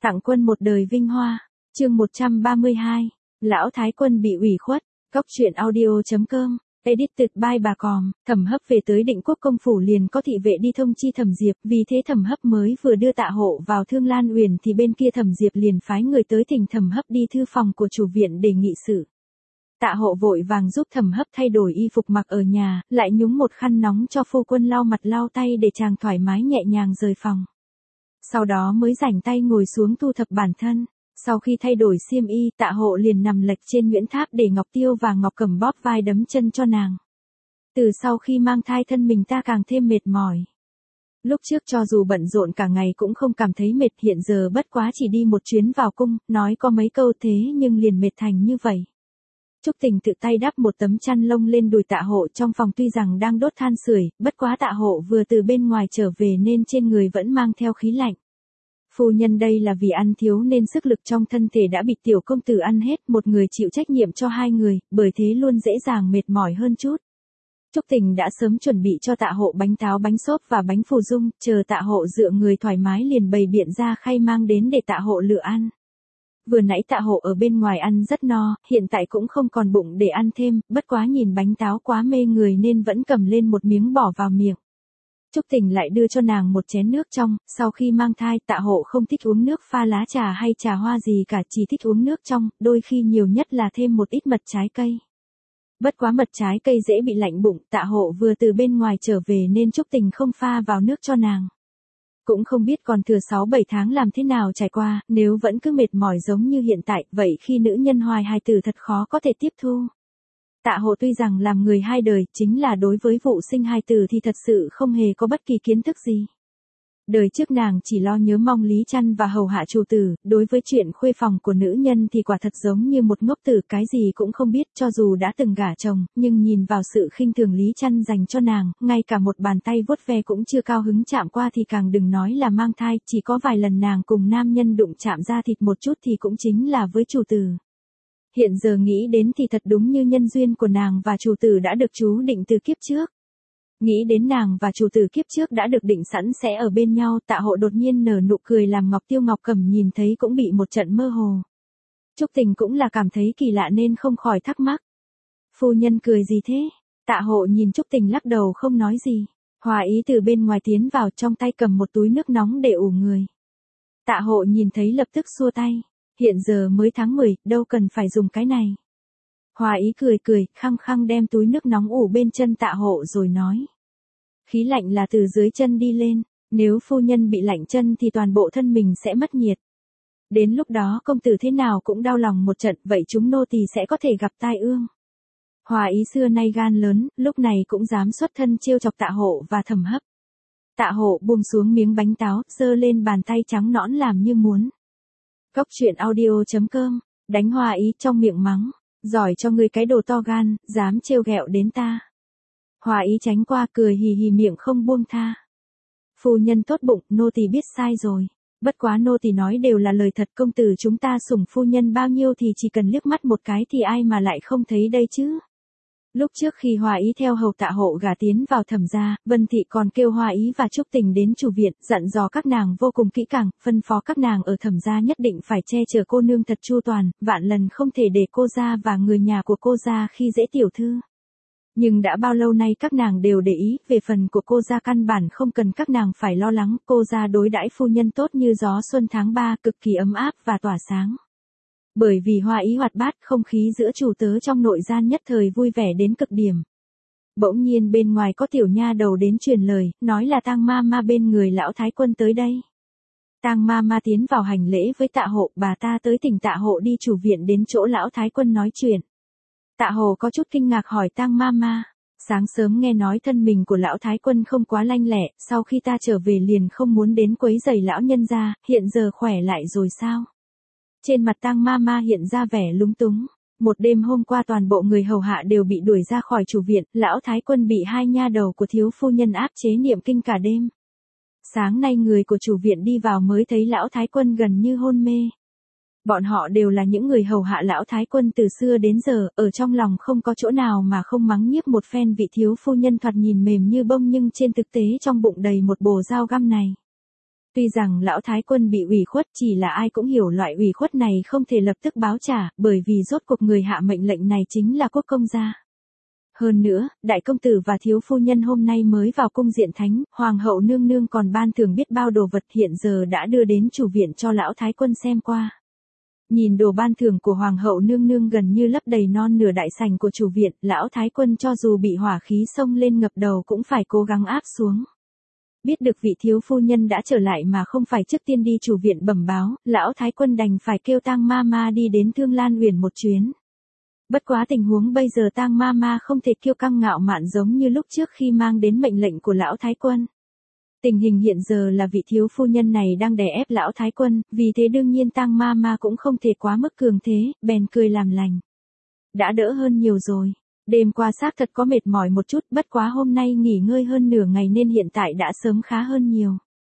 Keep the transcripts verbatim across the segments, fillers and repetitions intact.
Tặng quân một đời vinh hoa. Chương một trăm ba mươi hai. Lão Thái Quân bị ủy khuất. Cóc truyện audio chấm com. Edited by bà Còm. Thẩm Hấp về tới Định Quốc công phủ liền có thị vệ đi thông chi Thẩm Diệp, vì thế Thẩm Hấp mới vừa đưa Tạ Hộ vào Thương Lan Uyển thì bên kia Thẩm Diệp liền phái người tới thỉnh Thẩm Hấp đi thư phòng của chủ viện để nghị sự. Tạ Hộ vội vàng giúp Thẩm Hấp thay đổi y phục mặc ở nhà, lại nhúng một khăn nóng cho phu quân lau mặt lau tay để chàng thoải mái nhẹ nhàng rời phòng. Sau đó mới rảnh tay ngồi xuống thu thập bản thân. Sau khi thay đổi xiêm y, Tạ Hộ liền nằm lệch trên Nguyễn Tháp để Ngọc Tiêu và Ngọc Cẩm bóp vai đấm chân cho nàng. Từ sau khi mang thai thân mình ta càng thêm mệt mỏi. Lúc trước cho dù bận rộn cả ngày cũng không cảm thấy mệt, hiện giờ bất quá chỉ đi một chuyến vào cung, nói có mấy câu thế nhưng liền mệt thành như vậy. Trúc Tình tự tay đắp một tấm chăn lông lên đùi Tạ Hộ, trong phòng tuy rằng đang đốt than sưởi, bất quá Tạ Hộ vừa từ bên ngoài trở về nên trên người vẫn mang theo khí lạnh. Phu nhân đây là vì ăn thiếu nên sức lực trong thân thể đã bị tiểu công tử ăn hết, một người chịu trách nhiệm cho hai người, bởi thế luôn dễ dàng mệt mỏi hơn chút. Trúc Tình đã sớm chuẩn bị cho Tạ Hộ bánh táo, bánh xốp và bánh phù dung, chờ Tạ Hộ dựa người thoải mái liền bày biện ra khay mang đến để Tạ Hộ lựa ăn. Vừa nãy Tạ Hộ ở bên ngoài ăn rất no, hiện tại cũng không còn bụng để ăn thêm, bất quá nhìn bánh táo quá mê người nên vẫn cầm lên một miếng bỏ vào miệng. Trúc Tình lại đưa cho nàng một chén nước trong, sau khi mang thai Tạ Hộ không thích uống nước pha lá trà hay trà hoa gì cả, chỉ thích uống nước trong, đôi khi nhiều nhất là thêm một ít mật trái cây. Bất quá mật trái cây dễ bị lạnh bụng, Tạ Hộ vừa từ bên ngoài trở về nên Trúc Tình không pha vào nước cho nàng. Cũng không biết còn thừa sáu bảy tháng làm thế nào trải qua, nếu vẫn cứ mệt mỏi giống như hiện tại, vậy khi nữ nhân hoài hài tử thật khó có thể tiếp thu. Tạ Hộ tuy rằng làm người hai đời, chính là đối với vụ sinh hài tử thì thật sự không hề có bất kỳ kiến thức gì. Đời trước nàng chỉ lo nhớ mong Lý Chăn và hầu hạ chủ tử, đối với chuyện khuê phòng của nữ nhân thì quả thật giống như một ngốc tử, cái gì cũng không biết, cho dù đã từng gả chồng, nhưng nhìn vào sự khinh thường Lý Chăn dành cho nàng, ngay cả một bàn tay vuốt ve cũng chưa cao hứng chạm qua thì càng đừng nói là mang thai, chỉ có vài lần nàng cùng nam nhân đụng chạm da thịt một chút thì cũng chính là với chủ tử. Hiện giờ nghĩ đến thì thật đúng như nhân duyên của nàng và chủ tử đã được chú định từ kiếp trước. Nghĩ đến nàng và chủ tử kiếp trước đã được định sẵn sẽ ở bên nhau, Tạ Hộ đột nhiên nở nụ cười làm Ngọc Tiêu Ngọc Cẩm nhìn thấy cũng bị một trận mơ hồ. Trúc Tình cũng là cảm thấy kỳ lạ nên không khỏi thắc mắc. Phu nhân cười gì thế? Tạ Hộ nhìn Trúc Tình lắc đầu không nói gì. Hòa Ý từ bên ngoài tiến vào, trong tay cầm một túi nước nóng để ủ người. Tạ Hộ nhìn thấy lập tức xua tay. Hiện giờ mới tháng mười, đâu cần phải dùng cái này. Hòa Ý cười cười, khăng khăng đem túi nước nóng ủ bên chân Tạ Hộ rồi nói. Khí lạnh là từ dưới chân đi lên, nếu phu nhân bị lạnh chân thì toàn bộ thân mình sẽ mất nhiệt. Đến lúc đó công tử thế nào cũng đau lòng một trận, vậy chúng nô tỳ sẽ có thể gặp tai ương. Hòa Ý xưa nay gan lớn, lúc này cũng dám xuất thân trêu chọc Tạ Hộ và Thẩm Hấp. Tạ Hộ buông xuống miếng bánh táo, giơ lên bàn tay trắng nõn làm như muốn. Cóc truyện audio chấm com, đánh Hòa Ý trong miệng mắng. Giỏi cho ngươi cái đồ to gan, dám trêu ghẹo đến ta. Hòa Ý tránh qua cười hì hì miệng không buông tha. Phu nhân tốt bụng, nô tỳ biết sai rồi. Bất quá nô tỳ nói đều là lời thật, công tử chúng ta sủng phu nhân bao nhiêu thì chỉ cần liếc mắt một cái thì ai mà lại không thấy đây chứ. Lúc trước khi Hòa Ý theo hầu Tạ Hộ gả tiến vào Thẩm gia, Vân Thị còn kêu Hòa Ý và Trúc Tình đến chủ viện, dặn dò các nàng vô cùng kỹ càng, phân phó các nàng ở Thẩm gia nhất định phải che chở cô nương thật chu toàn, vạn lần không thể để cô gia và người nhà của cô gia khi dễ tiểu thư. Nhưng đã bao lâu nay các nàng đều để ý, về phần của cô gia căn bản không cần các nàng phải lo lắng, cô gia đối đãi phu nhân tốt như gió xuân tháng ba, cực kỳ ấm áp và tỏa sáng. Bởi vì Hòa Ý hoạt bát, không khí giữa chủ tớ trong nội gian nhất thời vui vẻ đến cực điểm. Bỗng nhiên bên ngoài có tiểu nha đầu đến truyền lời, nói là Tang ma ma bên người lão Thái Quân tới đây. Tang ma ma tiến vào hành lễ với Tạ Hộ, bà ta tới thỉnh Tạ Hộ đi chủ viện đến chỗ lão Thái Quân nói chuyện. Tạ Hộ có chút kinh ngạc hỏi Tang ma ma. Sáng sớm nghe nói thân mình của lão Thái Quân không quá lanh lẹ, sau khi ta trở về liền không muốn đến quấy rầy lão nhân gia, hiện giờ khỏe lại rồi sao? Trên mặt Tang ma ma hiện ra vẻ lúng túng. Một đêm hôm qua toàn bộ người hầu hạ đều bị đuổi ra khỏi chủ viện, lão Thái Quân bị hai nha đầu của thiếu phu nhân áp chế niệm kinh cả đêm. Sáng nay người của chủ viện đi vào mới thấy lão Thái Quân gần như hôn mê. Bọn họ đều là những người hầu hạ lão Thái Quân từ xưa đến giờ, ở trong lòng không có chỗ nào mà không mắng nhiếc một phen vị thiếu phu nhân thoạt nhìn mềm như bông nhưng trên thực tế trong bụng đầy một bồ dao găm này. Tuy rằng lão thái quân bị ủy khuất, chỉ là ai cũng hiểu loại ủy khuất này không thể lập tức báo trả, bởi vì rốt cuộc người hạ mệnh lệnh này chính là quốc công gia. Hơn nữa, đại công tử và thiếu phu nhân hôm nay mới vào cung diện thánh, hoàng hậu nương nương còn ban thưởng biết bao đồ vật hiện giờ đã đưa đến chủ viện cho lão thái quân xem qua. Nhìn đồ ban thưởng của hoàng hậu nương nương gần như lấp đầy non nửa đại sảnh của chủ viện, lão thái quân cho dù bị hỏa khí xông lên ngập đầu cũng phải cố gắng áp xuống. Biết được vị thiếu phu nhân đã trở lại mà không phải trước tiên đi chủ viện bẩm báo, lão thái quân đành phải kêu Tang ma ma đi đến Thương Lan Uyển một chuyến. Bất quá tình huống bây giờ Tang ma ma không thể kiêu căng ngạo mạn giống như lúc trước khi mang đến mệnh lệnh của lão thái quân. Tình hình hiện giờ là vị thiếu phu nhân này đang đè ép lão thái quân, vì thế đương nhiên Tang ma ma cũng không thể quá mức cường thế, bèn cười làm lành. Đã đỡ hơn nhiều rồi. Đêm qua xác thật có mệt mỏi một chút, bất quá hôm nay nghỉ ngơi hơn nửa ngày nên hiện tại đã sớm khá hơn nhiều.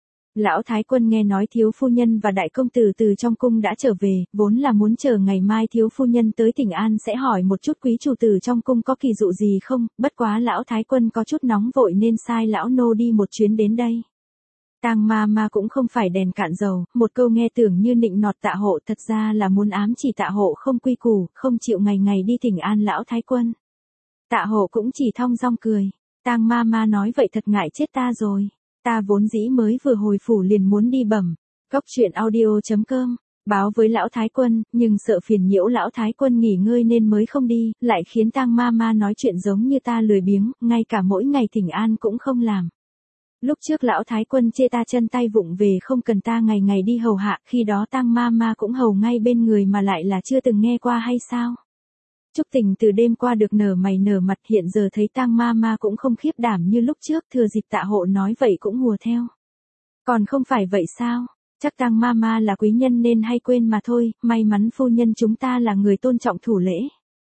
Lão thái quân nghe nói thiếu phu nhân và đại công tử từ trong cung đã trở về, vốn là muốn chờ ngày mai thiếu phu nhân tới Thịnh An sẽ hỏi một chút quý chủ tử trong cung có kỳ dụ gì không, bất quá lão thái quân có chút nóng vội nên sai lão nô đi một chuyến đến đây. Tang ma ma cũng không phải đèn cạn dầu, một câu nghe tưởng như nịnh nọt Tạ Hộ thật ra là muốn ám chỉ Tạ Hộ không quy củ, không chịu ngày ngày đi Thịnh An lão thái quân. Tạ Hộ cũng chỉ thong dong cười. Tang ma ma nói vậy thật ngại chết ta rồi. Ta vốn dĩ mới vừa hồi phủ liền muốn đi bẩm. Cốc truyện audio chấm com. Báo với lão thái quân, nhưng sợ phiền nhiễu lão thái quân nghỉ ngơi nên mới không đi, lại khiến Tang ma ma nói chuyện giống như ta lười biếng, ngay cả mỗi ngày Thịnh An cũng không làm. Lúc trước lão thái quân chê ta chân tay vụng về không cần ta ngày ngày đi hầu hạ, khi đó Tang ma ma cũng hầu ngay bên người mà lại là chưa từng nghe qua hay sao? Trúc Tình từ đêm qua được nở mày nở mặt, hiện giờ thấy Tang ma ma cũng không khiếp đảm như lúc trước, thừa dịp Tạ Hộ nói vậy cũng hùa theo. Còn không phải vậy sao? Chắc Tang ma ma là quý nhân nên hay quên mà thôi, may mắn phu nhân chúng ta là người tôn trọng thủ lễ.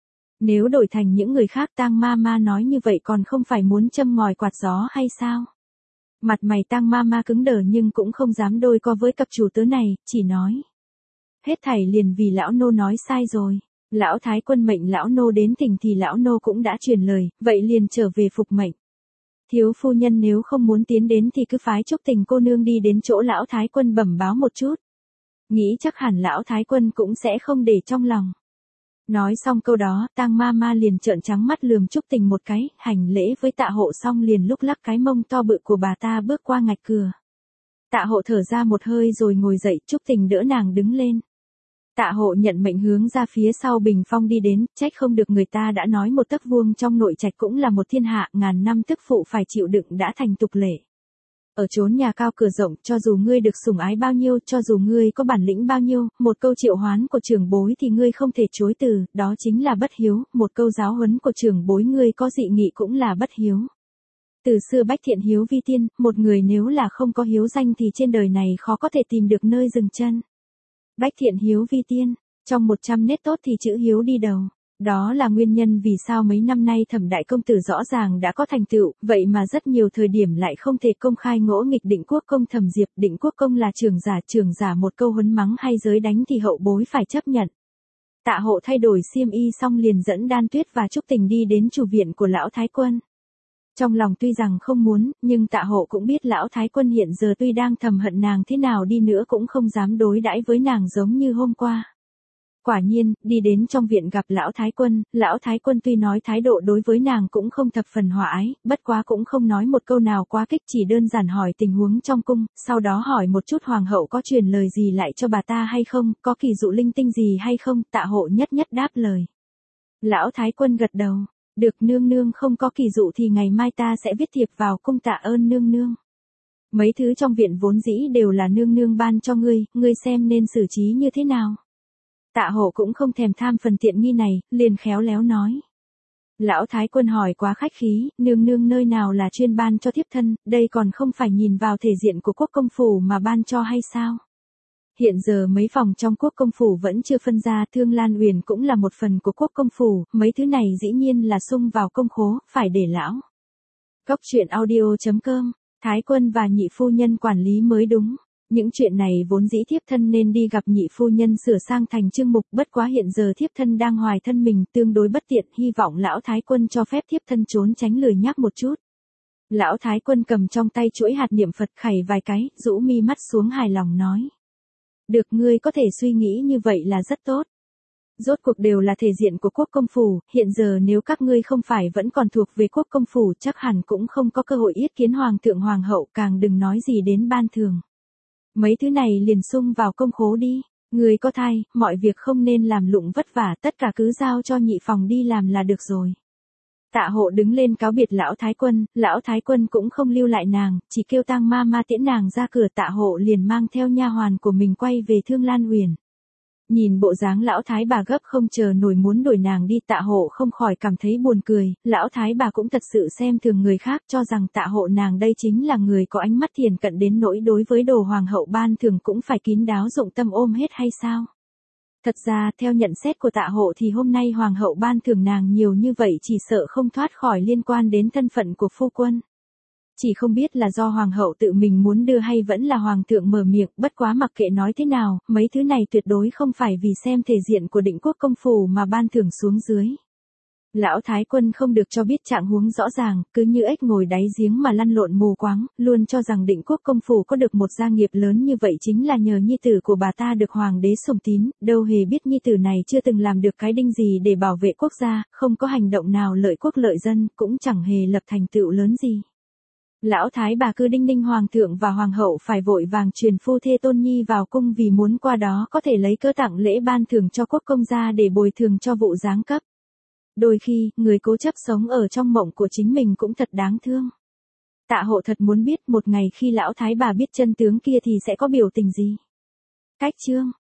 Nếu đổi thành những người khác Tang ma ma nói như vậy còn không phải muốn châm ngòi quạt gió hay sao? Mặt mày Tang ma ma cứng đờ nhưng cũng không dám đôi co với cặp chủ tớ này, chỉ nói. Hết thảy liền vì lão nô nói sai rồi. Lão thái quân mệnh lão nô đến Thỉnh thì lão nô cũng đã truyền lời, vậy liền trở về phục mệnh. Thiếu phu nhân nếu không muốn tiến đến thì cứ phái Trúc Tình cô nương đi đến chỗ lão thái quân bẩm báo một chút. Nghĩ chắc hẳn lão thái quân cũng sẽ không để trong lòng. Nói xong câu đó, Tang ma ma liền trợn trắng mắt lườm Trúc Tình một cái, hành lễ với Tạ Hộ xong liền lúc lắc cái mông to bự của bà ta bước qua ngạch cửa. Tạ Hộ thở ra một hơi rồi ngồi dậy, Trúc Tình đỡ nàng đứng lên. Tạ Hộ nhận mệnh hướng ra phía sau bình phong đi đến, trách không được người ta đã nói một tấc vuông trong nội trạch cũng là một thiên hạ, ngàn năm tức phụ phải chịu đựng đã thành tục lệ. Ở chốn nhà cao cửa rộng, cho dù ngươi được sủng ái bao nhiêu, cho dù ngươi có bản lĩnh bao nhiêu, một câu triệu hoán của trưởng bối thì ngươi không thể chối từ, đó chính là bất hiếu, một câu giáo huấn của trưởng bối ngươi có dị nghị cũng là bất hiếu. Từ xưa bách thiện hiếu vi tiên, một người nếu là không có hiếu danh thì trên đời này khó có thể tìm được nơi dừng chân. Bách thiện hiếu vi tiên, trong một trăm nét tốt thì chữ hiếu đi đầu. Đó là nguyên nhân vì sao mấy năm nay Thẩm đại công tử rõ ràng đã có thành tựu, vậy mà rất nhiều thời điểm lại không thể công khai ngỗ nghịch Định Quốc công Thẩm Diệp. Định Quốc công là trưởng giả, trưởng giả một câu huấn mắng hay giới đánh thì hậu bối phải chấp nhận. Tạ Hộ thay đổi xiêm y xong liền dẫn Đan Tuyết và Trúc Tình đi đến chủ viện của lão thái quân. Trong lòng tuy rằng không muốn, nhưng Tạ Hộ cũng biết lão thái quân hiện giờ tuy đang thầm hận nàng thế nào đi nữa cũng không dám đối đãi với nàng giống như hôm qua. Quả nhiên, đi đến trong viện gặp lão thái quân, lão thái quân tuy nói thái độ đối với nàng cũng không thập phần hòa ái, bất quá cũng không nói một câu nào quá kích, chỉ đơn giản hỏi tình huống trong cung, sau đó hỏi một chút hoàng hậu có truyền lời gì lại cho bà ta hay không, có kỳ dụ linh tinh gì hay không. Tạ Hộ nhất nhất đáp lời. Lão thái quân gật đầu, được nương nương không có kỳ dụ thì ngày mai ta sẽ viết thiệp vào cung tạ ơn nương nương. Mấy thứ trong viện vốn dĩ đều là nương nương ban cho ngươi, ngươi xem nên xử trí như thế nào. Tạ Hộ cũng không thèm tham phần tiện nghi này, liền khéo léo nói. Lão thái quân hỏi quá khách khí, nương nương nơi nào là chuyên ban cho thiếp thân, đây còn không phải nhìn vào thể diện của quốc công phủ mà ban cho hay sao? Hiện giờ mấy phòng trong quốc công phủ vẫn chưa phân ra, Thương Lan Uyển cũng là một phần của quốc công phủ, mấy thứ này dĩ nhiên là sung vào công khố, phải để lão. Cốc truyện audio chấm com, thái quân và nhị phu nhân quản lý mới đúng. Những chuyện này vốn dĩ thiếp thân nên đi gặp nhị phu nhân sửa sang thành chương mục, bất quá hiện giờ thiếp thân đang hoài thân mình tương đối bất tiện, hy vọng lão thái quân cho phép thiếp thân trốn tránh lười nhác một chút. Lão Thái Quân cầm trong tay chuỗi hạt niệm Phật khẩy vài cái, rũ mi mắt xuống hài lòng nói. Được, ngươi có thể suy nghĩ như vậy là rất tốt. Rốt cuộc đều là thể diện của quốc công phủ, hiện giờ nếu các ngươi không phải vẫn còn thuộc về quốc công phủ chắc hẳn cũng không có cơ hội yết kiến hoàng thượng hoàng hậu, càng đừng nói gì đến ban thưởng. Mấy thứ này liền sung vào công khố đi, ngươi có thai, mọi việc không nên làm lụng vất vả, tất cả cứ giao cho nhị phòng đi làm là được rồi. Tạ Hộ đứng lên cáo biệt lão Thái Quân, lão Thái Quân cũng không lưu lại nàng, chỉ kêu Tang ma ma tiễn nàng ra cửa. Tạ Hộ liền mang theo nha hoàn của mình quay về Thương Lan Huyền. Nhìn bộ dáng lão thái bà gấp không chờ nổi muốn đuổi nàng đi, Tạ Hộ không khỏi cảm thấy buồn cười, lão thái bà cũng thật sự xem thường người khác, cho rằng Tạ Hộ nàng đây chính là người có ánh mắt thiền cận đến nỗi đối với đồ hoàng hậu ban thưởng cũng phải kín đáo dụng tâm ôm hết hay sao? Thật ra, theo nhận xét của Tạ Hộ thì hôm nay hoàng hậu ban thưởng nàng nhiều như vậy chỉ sợ không thoát khỏi liên quan đến thân phận của phu quân. Chỉ không biết là do hoàng hậu tự mình muốn đưa hay vẫn là hoàng thượng mở miệng, bất quá mặc kệ nói thế nào, mấy thứ này tuyệt đối không phải vì xem thể diện của Định Quốc công phủ mà ban thưởng xuống dưới. Lão Thái Quân không được cho biết trạng huống rõ ràng, cứ như ếch ngồi đáy giếng mà lăn lộn mù quáng, luôn cho rằng Định Quốc công phủ có được một gia nghiệp lớn như vậy chính là nhờ nhi tử của bà ta được hoàng đế sủng tín, đâu hề biết nhi tử này chưa từng làm được cái đinh gì để bảo vệ quốc gia, không có hành động nào lợi quốc lợi dân, cũng chẳng hề lập thành tựu lớn gì. Lão thái bà cứ đinh ninh hoàng thượng và hoàng hậu phải vội vàng truyền phu thê tôn nhi vào cung vì muốn qua đó có thể lấy cớ tặng lễ ban thưởng cho quốc công gia để bồi thường cho vụ giáng cấp. Đôi khi, người cố chấp sống ở trong mộng của chính mình cũng thật đáng thương. Tạ Hộ thật muốn biết một ngày khi lão thái bà biết chân tướng kia thì sẽ có biểu tình gì. Cách chương